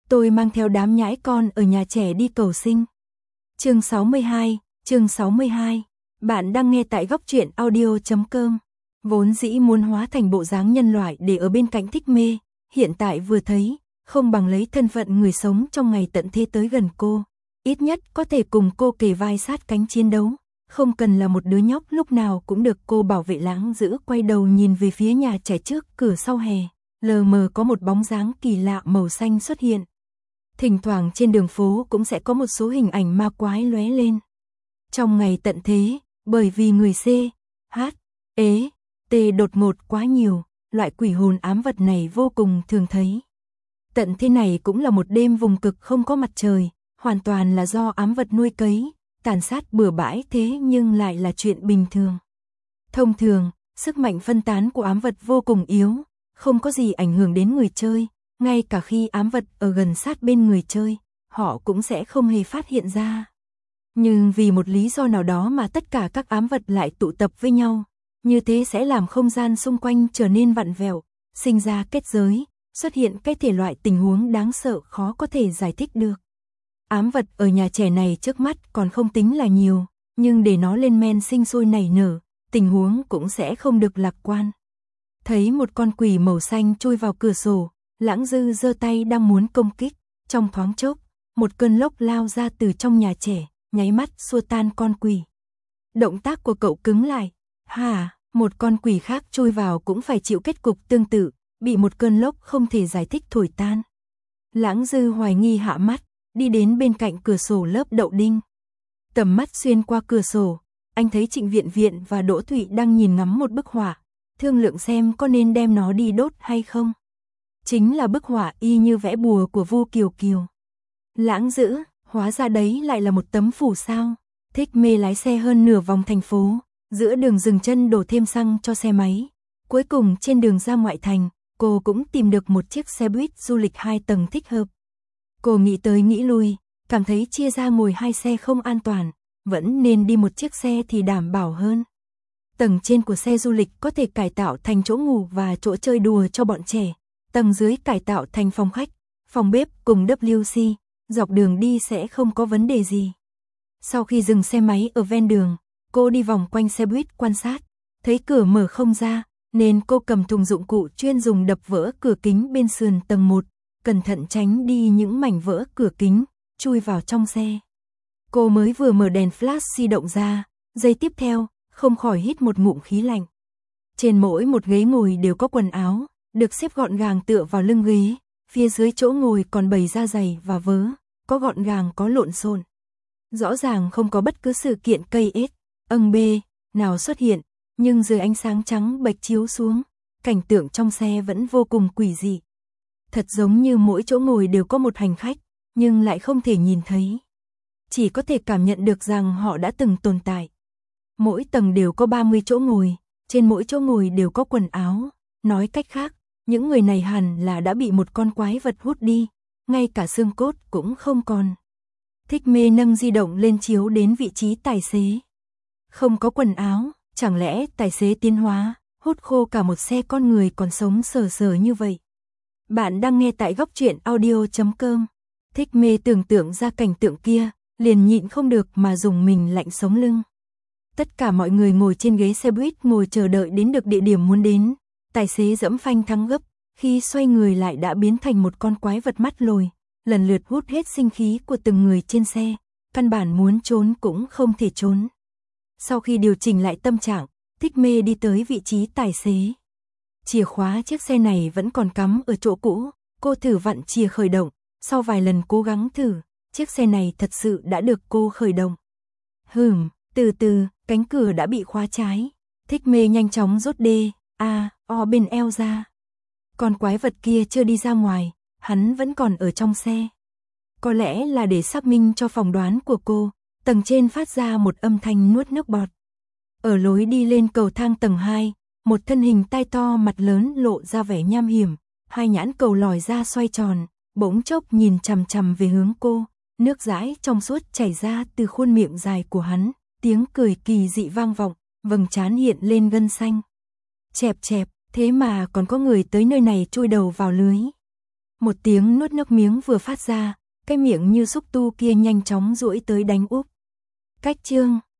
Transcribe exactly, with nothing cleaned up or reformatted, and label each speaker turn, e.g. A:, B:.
A: Tôi mang theo đám nhãi con ở nhà trẻ đi cầu sinh. Chương sáu mươi hai, chương sáu mươi hai. Bạn đang nghe tại góc truyện audio chấm com. Vốn dĩ muốn hóa thành bộ dáng nhân loại để ở bên cạnh Thích Mê, hiện tại vừa thấy, không bằng lấy thân phận người sống trong ngày tận thế tới gần cô. Ít nhất có thể cùng cô kề vai sát cánh chiến đấu, không cần là một đứa nhóc lúc nào cũng được cô bảo vệ lãng giữ. Quay đầu nhìn về phía nhà trẻ trước cửa sau hè, lờ mờ có một bóng dáng kỳ lạ màu xanh xuất hiện. Thỉnh thoảng trên đường phố cũng sẽ có một số hình ảnh ma quái lóe lên. Trong ngày tận thế, bởi vì người C, H, E, T đột ngột quá nhiều, loại quỷ hồn ám vật này vô cùng thường thấy. Tận thế này cũng là một đêm vùng cực không có mặt trời, hoàn toàn là do ám vật nuôi cấy, tàn sát bừa bãi, thế nhưng lại là chuyện bình thường. Thông thường, sức mạnh phân tán của ám vật vô cùng yếu, không có gì ảnh hưởng đến người chơi, ngay cả khi ám vật ở gần sát bên người chơi, họ cũng sẽ không hề phát hiện ra. Nhưng vì một lý do nào đó mà tất cả các ám vật lại tụ tập với nhau, như thế sẽ làm không gian xung quanh trở nên vặn vẹo, sinh ra kết giới, xuất hiện cái thể loại tình huống đáng sợ khó có thể giải thích được. Ám vật ở nhà trẻ này trước mắt còn không tính là nhiều, nhưng để nó lên men sinh sôi nảy nở, tình huống cũng sẽ không được lạc quan. Thấy một con quỷ màu xanh chui vào cửa sổ, Lãng Dư giơ tay đang muốn công kích, trong thoáng chốc, một cơn lốc lao ra từ trong nhà trẻ, nháy mắt xua tan con quỷ. Động tác của cậu cứng lại. Hả, một con quỷ khác chui vào cũng phải chịu kết cục tương tự, bị một cơn lốc không thể giải thích thổi tan. Lãng Dư hoài nghi hạ mắt, đi đến bên cạnh cửa sổ lớp đậu đinh. Tầm mắt xuyên qua cửa sổ, anh thấy Trịnh Viện Viện và Đỗ Thụy đang nhìn ngắm một bức họa, thương lượng xem có nên đem nó đi đốt hay không. Chính là bức họa y như vẽ bùa của Vu Kiều Kiều. Lãng Dữ, hóa ra đấy lại là một tấm phù sao. Thích Mê lái xe hơn nửa vòng thành phố, giữa đường dừng chân đổ thêm xăng cho xe máy. Cuối cùng trên đường ra ngoại thành, cô cũng tìm được một chiếc xe buýt du lịch hai tầng thích hợp. Cô nghĩ tới nghĩ lui, cảm thấy chia ra ngồi hai xe không an toàn, vẫn nên đi một chiếc xe thì đảm bảo hơn. Tầng trên của xe du lịch có thể cải tạo thành chỗ ngủ và chỗ chơi đùa cho bọn trẻ, tầng dưới cải tạo thành phòng khách, phòng bếp cùng W C, dọc đường đi sẽ không có vấn đề gì. Sau khi dừng xe máy ở ven đường, cô đi vòng quanh xe buýt quan sát, thấy cửa mở không ra, nên cô cầm thùng dụng cụ chuyên dùng đập vỡ cửa kính bên sườn tầng một, cẩn thận tránh đi những mảnh vỡ cửa kính, chui vào trong xe. Cô mới vừa mở đèn flash di động ra, giây tiếp theo, không khỏi hít một ngụm khí lạnh. Trên mỗi một ghế ngồi đều có quần áo, được xếp gọn gàng tựa vào lưng ghế, phía dưới chỗ ngồi còn bày ra giày và vớ, có gọn gàng có lộn xộn. Rõ ràng không có bất cứ sự kiện cây ết, âng bê, nào xuất hiện, nhưng dưới ánh sáng trắng bạch chiếu xuống, cảnh tượng trong xe vẫn vô cùng quỷ dị. Thật giống như mỗi chỗ ngồi đều có một hành khách, nhưng lại không thể nhìn thấy. Chỉ có thể cảm nhận được rằng họ đã từng tồn tại. Mỗi tầng đều có ba mươi chỗ ngồi, trên mỗi chỗ ngồi đều có quần áo. Nói cách khác, những người này hẳn là đã bị một con quái vật hút đi, ngay cả xương cốt cũng không còn. Thích Mê nâng di động lên chiếu đến vị trí tài xế. Không có quần áo, chẳng lẽ tài xế tiến hóa, hút khô cả một xe con người còn sống sờ sờ như vậy. Bạn đang nghe tại góc truyện audio chấm com. Thích Mê tưởng tượng ra cảnh tượng kia, liền nhịn không được mà dùng mình lạnh sống lưng. Tất cả mọi người ngồi trên ghế xe buýt ngồi chờ đợi đến được địa điểm muốn đến. Tài xế dẫm phanh thắng gấp, khi xoay người lại đã biến thành một con quái vật mắt lồi, lần lượt hút hết sinh khí của từng người trên xe, căn bản muốn trốn cũng không thể trốn. Sau khi điều chỉnh lại tâm trạng, Thích Mê đi tới vị trí tài xế. Chìa khóa chiếc xe này vẫn còn cắm ở chỗ cũ, cô thử vặn chìa khởi động, sau vài lần cố gắng thử, chiếc xe này thật sự đã được cô khởi động. Hừm, từ từ, cánh cửa đã bị khóa trái. Thích Mê nhanh chóng rút đê, a, o bên eo ra. Con quái vật kia chưa đi ra ngoài, hắn vẫn còn ở trong xe. Có lẽ là để xác minh cho phỏng đoán của cô, tầng trên phát ra một âm thanh nuốt nước bọt. Ở lối đi lên cầu thang tầng hai, một thân hình tai to mặt lớn lộ ra vẻ nham hiểm, hai nhãn cầu lòi ra xoay tròn, bỗng chốc nhìn chằm chằm về hướng cô, nước dãi trong suốt chảy ra từ khuôn miệng dài của hắn, tiếng cười kỳ dị vang vọng, vầng trán hiện lên gân xanh. Chẹp chẹp, thế mà còn có người tới nơi này chui đầu vào lưới. Một tiếng nuốt nước miếng vừa phát ra, cái miệng như xúc tu kia nhanh chóng duỗi tới đánh úp. Cách chương